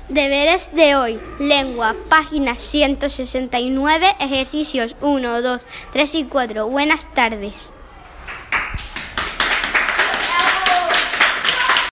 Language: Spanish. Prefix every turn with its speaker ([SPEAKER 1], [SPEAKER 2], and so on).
[SPEAKER 1] Deberes de hoy. Lengua, página 169, ejercicios 1, 2, 3 y 4. Buenas tardes.